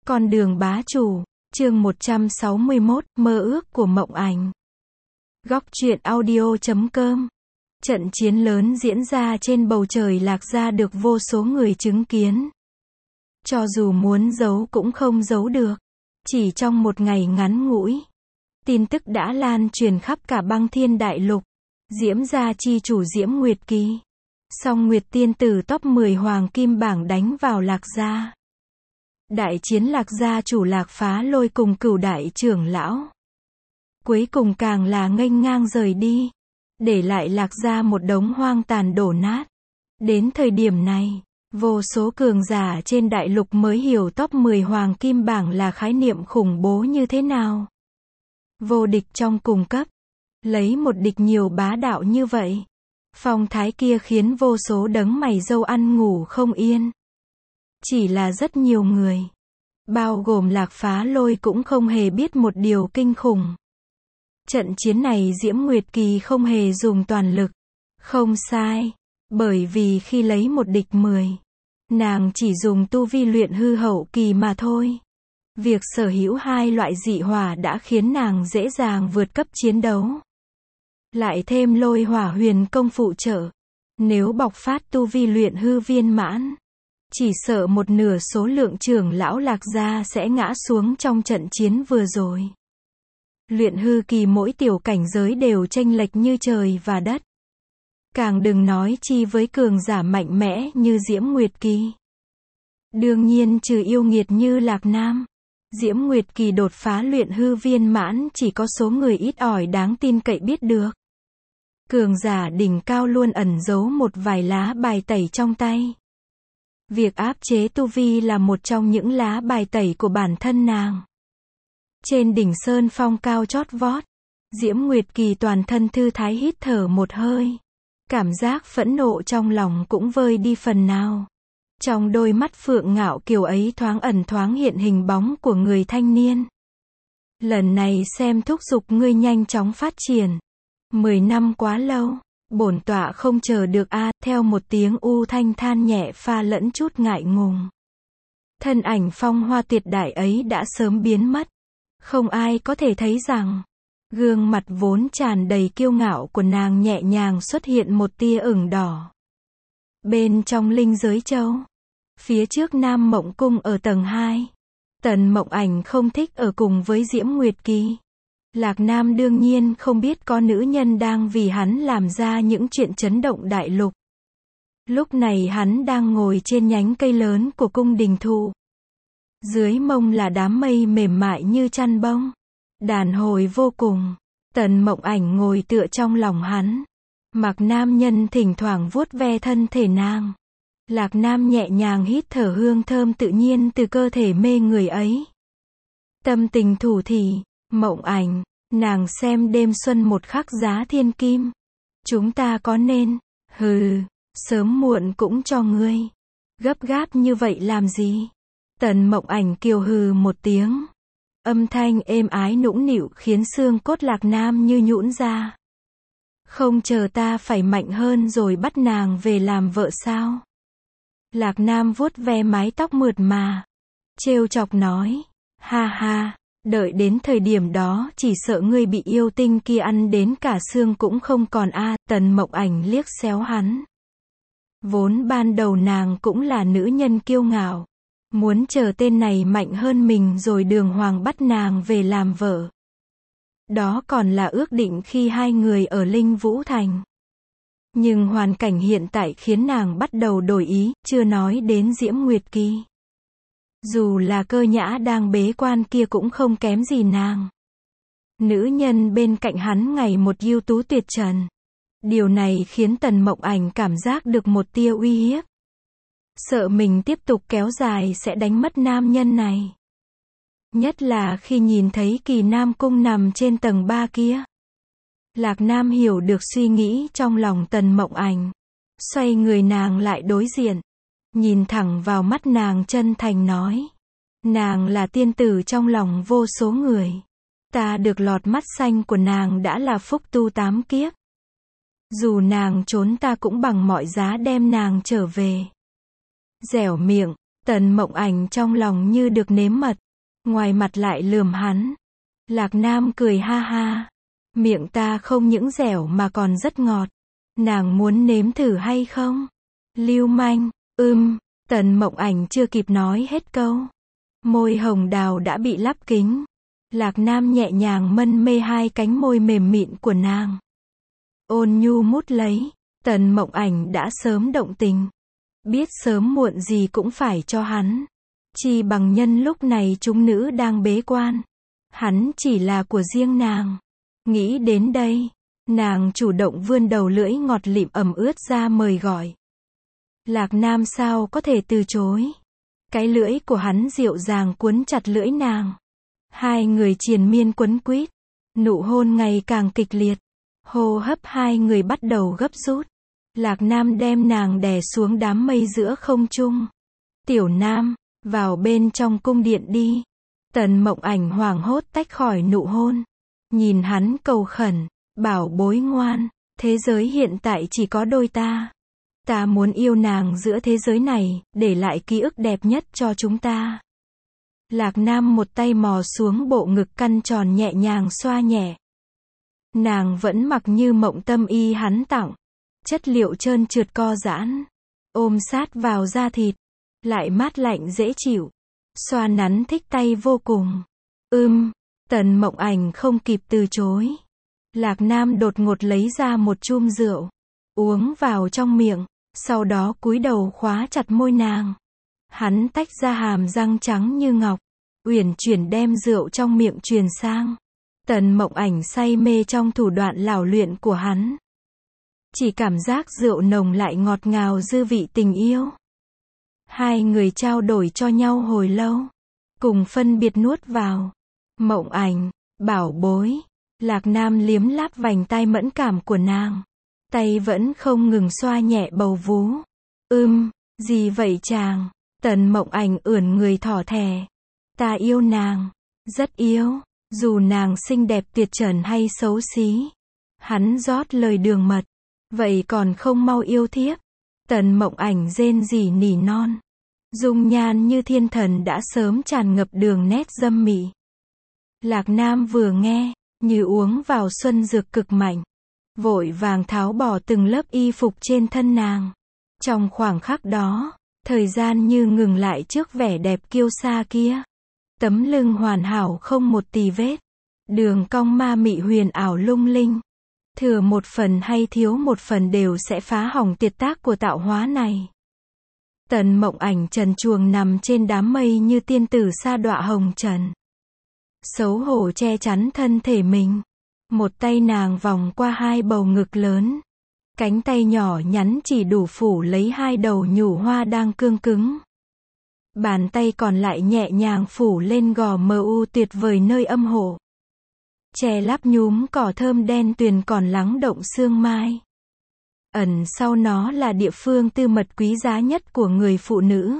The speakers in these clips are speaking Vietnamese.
Con đường bá chủ, chương 161, mơ ước của Mộng Ảnh. Góc truyện audio.com. Trận chiến lớn diễn ra trên bầu trời Lạc Gia được vô số người chứng kiến. Cho dù muốn giấu cũng không giấu được. Chỉ trong một ngày ngắn ngủi, tin tức đã lan truyền khắp cả băng thiên đại lục. Diễm gia chi chủ Diễm Nguyệt Kỳ, Song Nguyệt tiên tử top 10 hoàng kim bảng đánh vào Lạc Gia. Đại chiến Lạc Gia chủ Lạc Phá Lôi cùng Cửu đại trưởng lão, cuối cùng càng là nghênh ngang rời đi, để lại Lạc Gia một đống hoang tàn đổ nát. Đến thời điểm này, vô số cường giả trên đại lục mới hiểu top 10 hoàng kim bảng là khái niệm khủng bố như thế nào. Vô địch trong cùng cấp, lấy một địch nhiều bá đạo như vậy. Phong thái kia khiến vô số đấng mày râu ăn ngủ không yên. Chỉ là rất nhiều người, bao gồm Lạc Phá Lôi cũng không hề biết một điều kinh khủng. Trận chiến này Diễm Nguyệt Kỳ không hề dùng toàn lực. Không sai, bởi vì khi lấy một địch 10, nàng chỉ dùng tu vi luyện hư hậu kỳ mà thôi. Việc sở hữu hai loại dị hỏa đã khiến nàng dễ dàng vượt cấp chiến đấu. Lại thêm lôi hỏa huyền công phụ trợ, nếu bộc phát tu vi luyện hư viên mãn, chỉ sợ một nửa số lượng trưởng lão Lạc Gia sẽ ngã xuống trong trận chiến vừa rồi. Luyện hư kỳ mỗi tiểu cảnh giới đều chênh lệch như trời và đất. Càng đừng nói chi với cường giả mạnh mẽ như Diễm Nguyệt Kỳ. Đương nhiên trừ yêu nghiệt như Lạc Nam, Diễm Nguyệt Kỳ đột phá luyện hư viên mãn chỉ có số người ít ỏi đáng tin cậy biết được. Cường giả đỉnh cao luôn ẩn giấu một vài lá bài tẩy trong tay. Việc áp chế tu vi là một trong những lá bài tẩy của bản thân nàng. Trên đỉnh sơn phong cao chót vót, Diễm Nguyệt Kỳ toàn thân thư thái hít thở một hơi. Cảm giác phẫn nộ trong lòng cũng vơi đi phần nào. Trong đôi mắt phượng ngạo kiều ấy thoáng ẩn thoáng hiện hình bóng của người thanh niên. Lần này xem thúc giục ngươi nhanh chóng phát triển. 10 năm quá lâu, bổn tọa không chờ được a. Theo một tiếng u thanh than nhẹ pha lẫn chút ngại ngùng. Thân ảnh phong hoa tuyệt đại ấy đã sớm biến mất. Không ai có thể thấy rằng, gương mặt vốn tràn đầy kiêu ngạo của nàng nhẹ nhàng xuất hiện một tia ửng đỏ. Bên trong linh giới châu, phía trước Nam Mộng Cung ở tầng 2, Tần Mộng Ảnh không thích ở cùng với Diễm Nguyệt Kỳ. Lạc Nam đương nhiên không biết có nữ nhân đang vì hắn làm ra những chuyện chấn động đại lục. Lúc này hắn đang ngồi trên nhánh cây lớn của cung đình thụ. Dưới mông là đám mây mềm mại như chăn bông. Đàn hồi vô cùng. Tần Mộng Ảnh ngồi tựa trong lòng hắn. Mặc nam nhân thỉnh thoảng vuốt ve thân thể nàng. Lạc Nam nhẹ nhàng hít thở hương thơm tự nhiên từ cơ thể mê người ấy. Tâm tình thủ thỉ, Mộng Ảnh, nàng xem đêm xuân một khắc giá thiên kim. Chúng ta có nên, sớm muộn cũng cho ngươi. Gấp gáp như vậy làm gì? Tần Mộng Ảnh kiều hừ một tiếng. Âm thanh êm ái nũng nịu khiến xương cốt Lạc Nam như nhũn ra. Không chờ ta phải mạnh hơn rồi bắt nàng về làm vợ sao? Lạc Nam vuốt ve mái tóc mượt mà, trêu chọc nói, ha ha, đợi đến thời điểm đó chỉ sợ ngươi bị yêu tinh kia ăn đến cả xương cũng không còn a. Tần Mộng Ảnh liếc xéo hắn. Vốn ban đầu nàng cũng là nữ nhân kiêu ngạo, muốn chờ tên này mạnh hơn mình rồi đường hoàng bắt nàng về làm vợ. Đó còn là ước định khi hai người ở Linh Vũ Thành. Nhưng hoàn cảnh hiện tại khiến nàng bắt đầu đổi ý, chưa nói đến Diễm Nguyệt Kỳ. Dù là Cơ Nhã đang bế quan kia cũng không kém gì nàng. Nữ nhân bên cạnh hắn ngày một ưu tú tuyệt trần. Điều này khiến Tần Mộng Ảnh cảm giác được một tia uy hiếp. Sợ mình tiếp tục kéo dài sẽ đánh mất nam nhân này. Nhất là khi nhìn thấy Kỳ Nam Cung nằm trên tầng 3 kia. Lạc Nam hiểu được suy nghĩ trong lòng Tần Mộng Ảnh. Xoay người nàng lại đối diện. Nhìn thẳng vào mắt nàng chân thành nói. Nàng là tiên tử trong lòng vô số người. Ta được lọt mắt xanh của nàng đã là phúc tu 8 kiếp. Dù nàng trốn ta cũng bằng mọi giá đem nàng trở về. Dẻo miệng, Tần Mộng Ảnh trong lòng như được nếm mật, ngoài mặt lại lườm hắn. Lạc Nam cười ha ha. Miệng ta không những dẻo mà còn rất ngọt. Nàng muốn nếm thử hay không? Lưu manh, Tần Mộng Ảnh chưa kịp nói hết câu. Môi hồng đào đã bị lắp kính. Lạc Nam nhẹ nhàng mân mê hai cánh môi mềm mịn của nàng. Ôn nhu mút lấy. Tần Mộng Ảnh đã sớm động tình. Biết sớm muộn gì cũng phải cho hắn. Chỉ bằng nhân lúc này chúng nữ đang bế quan. Hắn chỉ là của riêng nàng. Nghĩ đến đây, nàng chủ động vươn đầu lưỡi ngọt lịm ẩm ướt ra mời gọi. Lạc Nam sao có thể từ chối. Cái lưỡi của hắn dịu dàng cuốn chặt lưỡi nàng. Hai người triền miên quấn quýt. Nụ hôn ngày càng kịch liệt. Hô hấp hai người bắt đầu gấp rút. Lạc Nam đem nàng đè xuống đám mây giữa không trung. Tiểu Nam, vào bên trong cung điện đi. Tần Mộng Ảnh hoảng hốt tách khỏi nụ hôn. Nhìn hắn cầu khẩn, bảo bối ngoan, thế giới hiện tại chỉ có đôi ta. Ta muốn yêu nàng giữa thế giới này, để lại ký ức đẹp nhất cho chúng ta. Lạc Nam một tay mò xuống bộ ngực căn tròn nhẹ nhàng xoa nhẹ. Nàng vẫn mặc như mộng tâm y hắn tặng. Chất liệu trơn trượt co giãn. Ôm sát vào da thịt. Lại mát lạnh dễ chịu. Xoa nắn thích tay vô cùng. Tần Mộng Ảnh không kịp từ chối. Lạc Nam đột ngột lấy ra một chum rượu. Uống vào trong miệng. Sau đó cúi đầu khóa chặt môi nàng. Hắn tách ra hàm răng trắng như ngọc. Uyển chuyển đem rượu trong miệng truyền sang. Tần Mộng Ảnh say mê trong thủ đoạn lão luyện của hắn. Chỉ cảm giác rượu nồng lại ngọt ngào dư vị tình yêu. Hai người trao đổi cho nhau hồi lâu. Cùng phân biệt nuốt vào. Mộng Ảnh, bảo bối. Lạc Nam liếm láp vành tai mẫn cảm của nàng. Tay vẫn không ngừng xoa nhẹ bầu vú. Gì vậy chàng? Tần Mộng Ảnh ưỡn người thỏ thẻ. Ta yêu nàng. Rất yêu. Dù nàng xinh đẹp tuyệt trần hay xấu xí. Hắn rót lời đường mật. Vậy còn không mau yêu thiếp. Tần Mộng Ảnh rên rỉ nỉ non. Dung nhan như thiên thần đã sớm tràn ngập đường nét dâm mị. Lạc Nam vừa nghe, như uống vào xuân dược cực mạnh. Vội vàng tháo bỏ từng lớp y phục trên thân nàng. Trong khoảng khắc đó, thời gian như ngừng lại trước vẻ đẹp kiêu sa kia. Tấm lưng hoàn hảo không một tì vết. Đường cong ma mị huyền ảo lung linh. Thừa một phần hay thiếu một phần đều sẽ phá hỏng tiệt tác của tạo hóa này. Tần Mộng Ảnh trần truồng nằm trên đám mây như tiên tử sa đọa hồng trần. Xấu hổ che chắn thân thể mình. Một tay nàng vòng qua hai bầu ngực lớn. Cánh tay nhỏ nhắn chỉ đủ phủ lấy hai đầu nhũ hoa đang cương cứng. Bàn tay còn lại nhẹ nhàng phủ lên gò mờ u tuyệt vời nơi âm hộ. Che lắp nhúm cỏ thơm đen tuyền còn lắng động sương mai. Ẩn sau nó là địa phương tư mật quý giá nhất của người phụ nữ.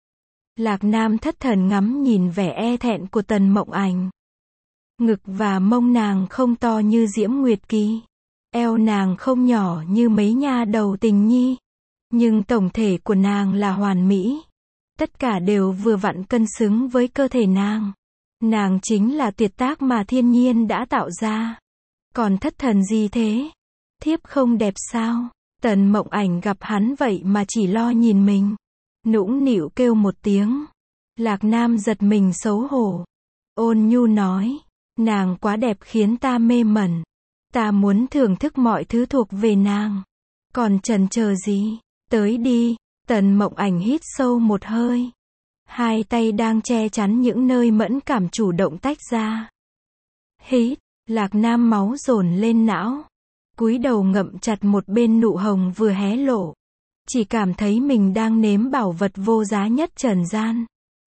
Lạc Nam thất thần ngắm nhìn vẻ e thẹn của Tần Mộng Ảnh. Ngực và mông nàng không to như Diễm Nguyệt Kỳ. Eo nàng không nhỏ như mấy nha đầu tình nhi. Nhưng tổng thể của nàng là hoàn mỹ. Tất cả đều vừa vặn cân xứng với cơ thể nàng. Nàng chính là tuyệt tác mà thiên nhiên đã tạo ra. Còn thất thần gì thế? Thiếp không đẹp sao? Tần Mộng Ảnh gặp hắn vậy mà chỉ lo nhìn mình. Nũng nịu kêu một tiếng. Lạc Nam giật mình xấu hổ. Ôn nhu nói. Nàng quá đẹp khiến ta mê mẩn. Ta muốn thưởng thức mọi thứ thuộc về nàng. Còn chần chờ gì? Tới đi. Tần Mộng Ảnh hít sâu một hơi. Hai tay đang che chắn những nơi mẫn cảm chủ động tách ra. Hít. Lạc Nam máu dồn lên não. Cúi đầu ngậm chặt một bên nụ hồng vừa hé lộ. Chỉ cảm thấy mình đang nếm bảo vật vô giá nhất trần gian.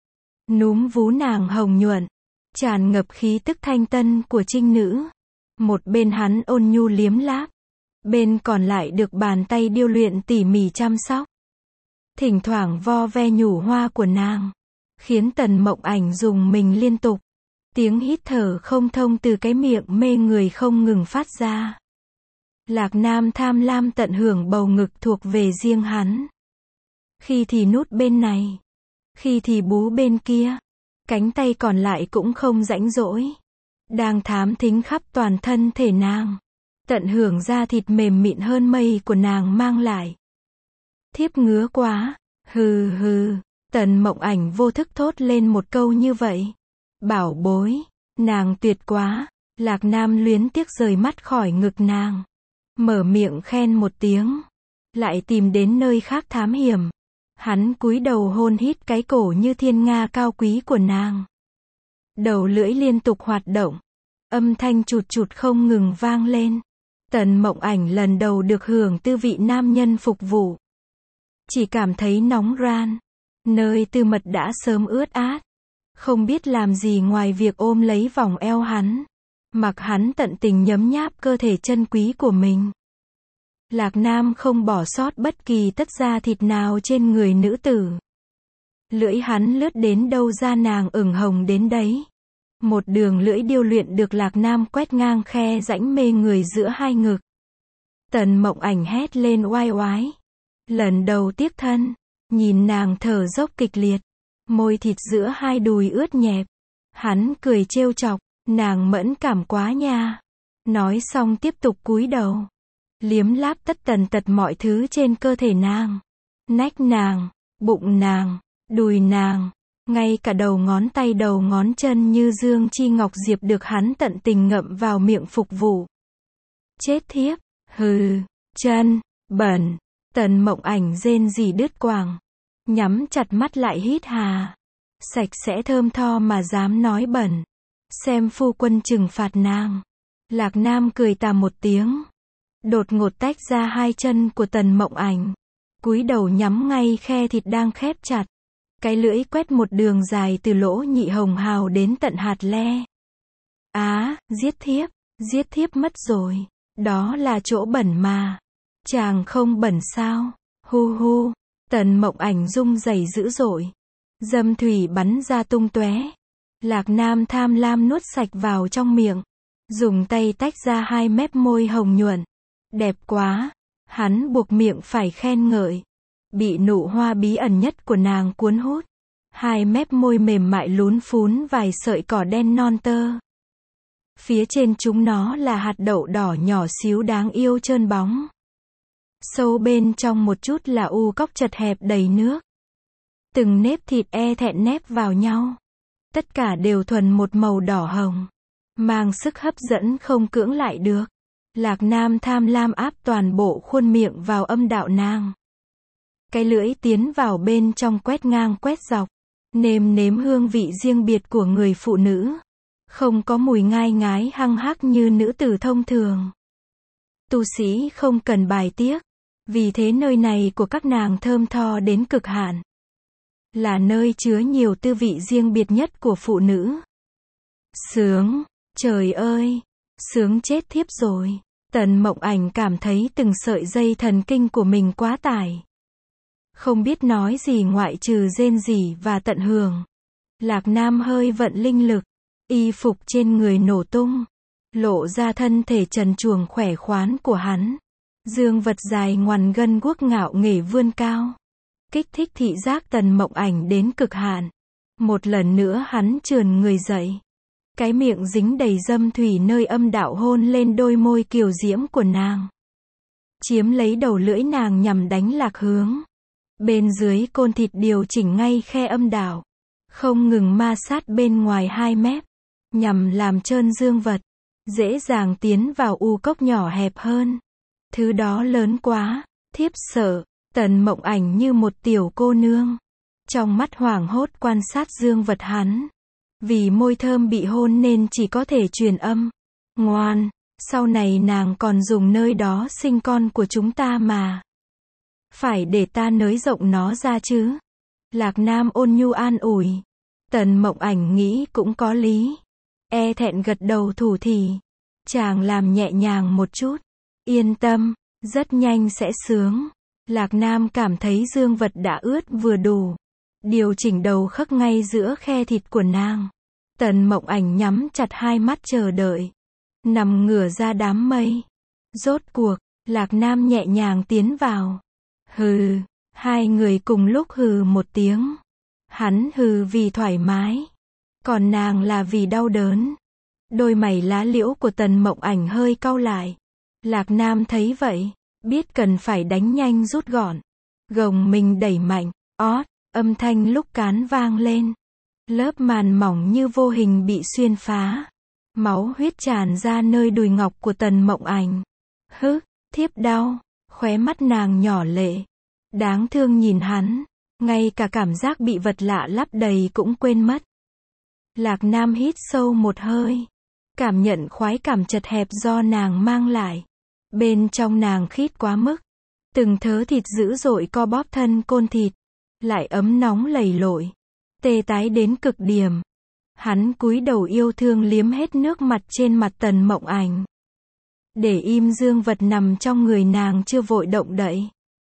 Núm vú nàng hồng nhuận. Tràn ngập khí tức thanh tân của trinh nữ. Một bên hắn ôn nhu liếm láp. Bên còn lại được bàn tay điêu luyện tỉ mỉ chăm sóc. Thỉnh thoảng vo ve nhũ hoa của nàng. Khiến Tần Mộng Ảnh dùng mình liên tục. Tiếng hít thở không thông từ cái miệng mê người không ngừng phát ra. Lạc Nam tham lam tận hưởng bầu ngực thuộc về riêng hắn. Khi thì nút bên này. Khi thì bú bên kia, cánh tay còn lại cũng không rãnh rỗi, đang thám thính khắp toàn thân thể nàng, tận hưởng da thịt mềm mịn hơn mây của nàng mang lại. Thiếp ngứa quá, hừ hừ, Tần Mộng Ảnh vô thức thốt lên một câu như vậy. Bảo bối, nàng tuyệt quá. Lạc Nam luyến tiếc rời mắt khỏi ngực nàng, mở miệng khen một tiếng, lại tìm đến nơi khác thám hiểm. Hắn cúi đầu hôn hít cái cổ như thiên nga cao quý của nàng. Đầu lưỡi liên tục hoạt động, âm thanh chụt chụt không ngừng vang lên. Tần Mộng Ảnh lần đầu được hưởng tư vị nam nhân phục vụ, chỉ cảm thấy nóng ran, nơi tư mật đã sớm ướt át, không biết làm gì ngoài việc ôm lấy vòng eo hắn, mặc hắn tận tình nhấm nháp cơ thể chân quý của mình. Lạc Nam không bỏ sót bất kỳ tấc da thịt nào trên người nữ tử. Lưỡi hắn lướt đến đâu da nàng ửng hồng đến đấy. Một đường lưỡi điêu luyện được Lạc Nam quét ngang khe rãnh mê người giữa hai ngực. Tần Mộng Ảnh hét lên oai oái. Lần đầu tiếp thân, nhìn nàng thở dốc kịch liệt, môi thịt giữa hai đùi ướt nhẹp. Hắn cười trêu chọc, nàng mẫn cảm quá nha. Nói xong tiếp tục cúi đầu, liếm láp tất tần tật mọi thứ trên cơ thể nàng. Nách nàng, bụng nàng, đùi nàng, ngay cả đầu ngón tay đầu ngón chân như dương chi ngọc diệp được hắn tận tình ngậm vào miệng phục vụ. Chết thiếp, hừ, chân, bẩn. Tần Mộng Ảnh rên rỉ đứt quãng, nhắm chặt mắt lại hít hà. Sạch sẽ thơm tho mà dám nói bẩn. Xem phu quân trừng phạt nàng. Lạc Nam cười tà một tiếng, đột ngột tách ra hai chân của Tần Mộng Ảnh, cúi đầu nhắm ngay khe thịt đang khép chặt. Cái lưỡi quét một đường dài từ lỗ nhị hồng hào đến tận hạt le. Á, giết thiếp mất rồi. Đó là chỗ bẩn mà. Chàng không bẩn sao? Hu hu. Tần Mộng Ảnh rung rẩy dữ dội, dâm thủy bắn ra tung tóe. Lạc Nam tham lam nuốt sạch vào trong miệng, dùng tay tách ra hai mép môi hồng nhuận. Đẹp quá. Hắn buộc miệng phải khen ngợi. Bị nụ hoa bí ẩn nhất của nàng cuốn hút. Hai mép môi mềm mại lún phún vài sợi cỏ đen non tơ. Phía trên chúng nó là hạt đậu đỏ nhỏ xíu đáng yêu trơn bóng. Sâu bên trong một chút là u cóc chật hẹp đầy nước. Từng nếp thịt e thẹn nép vào nhau. Tất cả đều thuần một màu đỏ hồng, mang sức hấp dẫn không cưỡng lại được. Lạc Nam tham lam áp toàn bộ khuôn miệng vào âm đạo nàng. Cái lưỡi tiến vào bên trong quét ngang quét dọc, nêm nếm hương vị riêng biệt của người phụ nữ. Không có mùi ngai ngái hăng hắc như nữ tử thông thường. Tu sĩ không cần bài tiết, vì thế nơi này của các nàng thơm tho đến cực hạn. Là nơi chứa nhiều tư vị riêng biệt nhất của phụ nữ. Sướng, trời ơi, sướng chết thiếp rồi. Tần Mộng Ảnh cảm thấy từng sợi dây thần kinh của mình quá tải. Không biết nói gì ngoại trừ rên rỉ và tận hưởng. Lạc Nam hơi vận linh lực, y phục trên người nổ tung, lộ ra thân thể trần truồng khỏe khoắn của hắn. Dương vật dài ngoằn gân guốc ngạo nghễ vươn cao, kích thích thị giác Tần Mộng Ảnh đến cực hạn. Một lần nữa hắn trườn người dậy, cái miệng dính đầy dâm thủy nơi âm đạo hôn lên đôi môi kiều diễm của nàng, chiếm lấy đầu lưỡi nàng nhằm đánh lạc hướng. Bên dưới côn thịt điều chỉnh ngay khe âm đạo, không ngừng ma sát bên ngoài hai mép, nhằm làm trơn dương vật, dễ dàng tiến vào u cốc nhỏ hẹp hơn. Thứ đó lớn quá, thiếp sợ. Tần Mộng Ảnh như một tiểu cô nương, trong mắt hoảng hốt quan sát dương vật hắn. Vì môi thơm bị hôn nên chỉ có thể truyền âm. Ngoan, sau này nàng còn dùng nơi đó sinh con của chúng ta mà. Phải để ta nới rộng nó ra chứ. Lạc Nam ôn nhu an ủi. Tần Mộng Ảnh nghĩ cũng có lý. E thẹn gật đầu thủ thỉ. Chàng làm nhẹ nhàng một chút. Yên tâm, rất nhanh sẽ sướng. Lạc Nam cảm thấy dương vật đã ướt vừa đủ. Điều chỉnh đầu khắc ngay giữa khe thịt của nàng. Tần Mộng Ảnh nhắm chặt hai mắt chờ đợi, nằm ngửa ra đám mây. Rốt cuộc, Lạc Nam nhẹ nhàng tiến vào. Hừ, hai người cùng lúc hừ một tiếng. Hắn hừ vì thoải mái. Còn nàng là vì đau đớn. Đôi mày lá liễu của Tần Mộng Ảnh hơi cau lại. Lạc Nam thấy vậy, biết cần phải đánh nhanh rút gọn. Gồng mình đẩy mạnh, ót, âm thanh lúc cán vang lên. Lớp màn mỏng như vô hình bị xuyên phá. Máu huyết tràn ra nơi đùi ngọc của Tần Mộng Ảnh. Hứ, thiếp đau, khóe mắt nàng nhỏ lệ. Đáng thương nhìn hắn, ngay cả cảm giác bị vật lạ lắp đầy cũng quên mất. Lạc Nam hít sâu một hơi, cảm nhận khoái cảm chật hẹp do nàng mang lại. Bên trong nàng khít quá mức, từng thớ thịt dữ dội co bóp thân côn thịt, lại ấm nóng lầy lội, tê tái đến cực điểm. Hắn cúi đầu yêu thương liếm hết nước mặt trên mặt Tần Mộng Ảnh. Để im dương vật nằm trong người nàng chưa vội động đậy.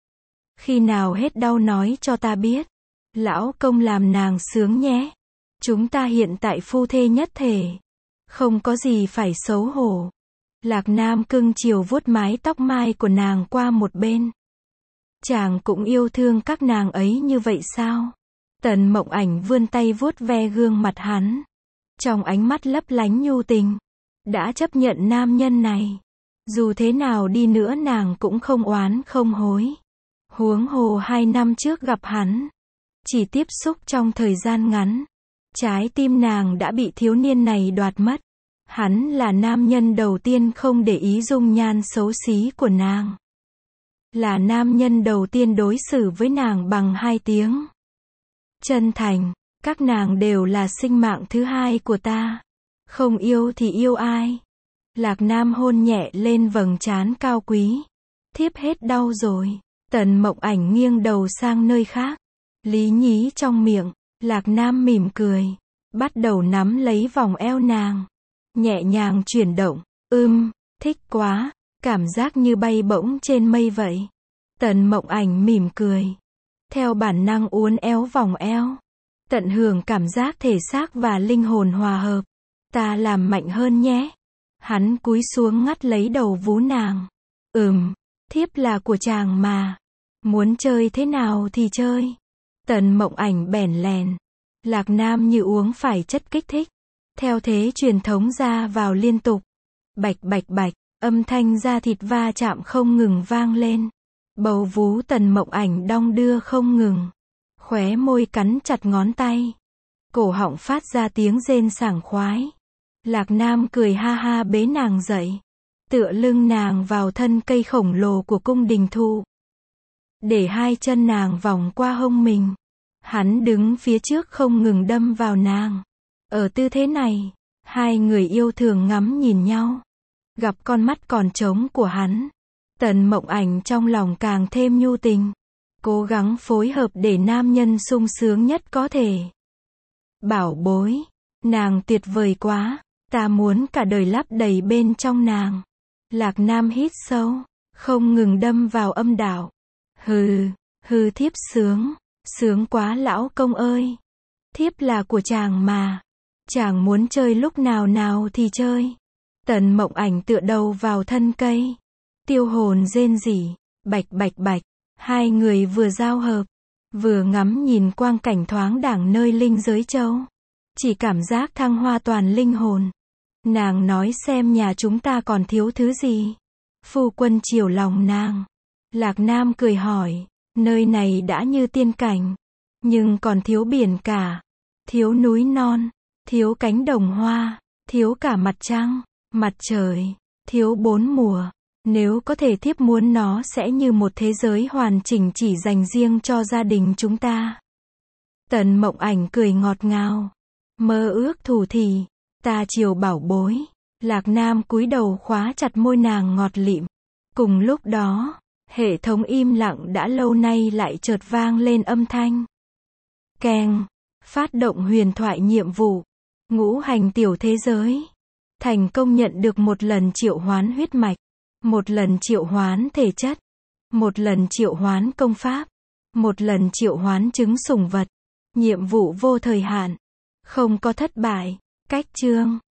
Khi nào hết đau nói cho ta biết. Lão công làm nàng sướng nhé. Chúng ta hiện tại phu thê nhất thể. Không có gì phải xấu hổ. Lạc Nam cưng chiều vuốt mái tóc mai của nàng qua một bên. Chàng cũng yêu thương các nàng ấy như vậy sao? Tần Mộng Ảnh vươn tay vuốt ve gương mặt hắn. Trong ánh mắt lấp lánh nhu tình. Đã chấp nhận nam nhân này. Dù thế nào đi nữa nàng cũng không oán không hối. Huống hồ 2 năm trước gặp hắn. Chỉ tiếp xúc trong thời gian ngắn. Trái tim nàng đã bị thiếu niên này đoạt mất. Hắn là nam nhân đầu tiên không để ý dung nhan xấu xí của nàng. Là nam nhân đầu tiên đối xử với nàng bằng 2 tiếng. Chân thành, các nàng đều là sinh mạng thứ hai của ta. Không yêu thì yêu ai? Lạc Nam hôn nhẹ lên vầng trán cao quý. Thiếp hết đau rồi. Tần Mộng Ảnh nghiêng đầu sang nơi khác. Lý nhí trong miệng. Lạc Nam mỉm cười. Bắt đầu nắm lấy vòng eo nàng. Nhẹ nhàng chuyển động. Thích quá. Cảm giác như bay bổng trên mây vậy. Tần Mộng Ảnh mỉm cười. Theo bản năng uốn éo vòng eo. Tận hưởng cảm giác thể xác và linh hồn hòa hợp. Ta làm mạnh hơn nhé. Hắn cúi xuống ngắt lấy đầu vú nàng. Thiếp là của chàng mà. Muốn chơi thế nào thì chơi. Tần Mộng Ảnh bẽn lèn. Lạc Nam như uống phải chất kích thích. Theo thế truyền thống ra vào liên tục. Bạch bạch bạch, âm thanh da thịt va chạm không ngừng vang lên. Bầu vú Tần Mộng Ảnh đong đưa không ngừng. Khóe môi cắn chặt ngón tay. Cổ họng phát ra tiếng rên sảng khoái. Lạc Nam cười ha ha bế nàng dậy. Tựa lưng nàng vào thân cây khổng lồ của cung đình thụ. Để 2 chân nàng vòng qua hông mình. Hắn đứng phía trước không ngừng đâm vào nàng. Ở tư thế này, 2 người yêu thường ngắm nhìn nhau. Gặp con mắt còn trống của hắn. Tần Mộng Ảnh trong lòng càng thêm nhu tình. Cố gắng phối hợp để nam nhân sung sướng nhất có thể. Bảo bối, nàng tuyệt vời quá. Ta muốn cả đời lấp đầy bên trong nàng. Lạc Nam hít sâu, không ngừng đâm vào âm đạo. Thiếp sướng quá lão công ơi. Thiếp là của chàng mà. Chàng muốn chơi lúc nào nào thì chơi. Tần Mộng Ảnh tựa đầu vào thân cây. Tiêu hồn rên rỉ, bạch bạch bạch. 2 người vừa giao hợp, vừa ngắm nhìn quang cảnh thoáng đãng nơi linh giới châu. Chỉ cảm giác thăng hoa toàn linh hồn. Nàng nói xem nhà chúng ta còn thiếu thứ gì. Phu quân chiều lòng nàng. Lạc Nam cười hỏi, nơi này đã như tiên cảnh. Nhưng còn thiếu biển cả. Thiếu núi non. Thiếu cánh đồng hoa. Thiếu cả mặt trăng, mặt trời. Thiếu 4 mùa. Nếu có thể thiếp muốn nó sẽ như một thế giới hoàn chỉnh chỉ dành riêng cho gia đình chúng ta. Tần Mộng Ảnh cười ngọt ngào. Mơ ước thủ thỉ. Ta chiều bảo bối. Lạc Nam cúi đầu khóa chặt môi nàng ngọt lịm. Cùng lúc đó, hệ thống im lặng đã lâu nay lại chợt vang lên âm thanh. Keng. Phát động huyền thoại nhiệm vụ. Ngũ hành tiểu thế giới. Thành công nhận được 1 lần triệu hoán huyết mạch. 1 lần triệu hoán thể chất. 1 lần triệu hoán công pháp. 1 lần triệu hoán trứng sủng vật. Nhiệm vụ vô thời hạn. Không có thất bại. Cách chương.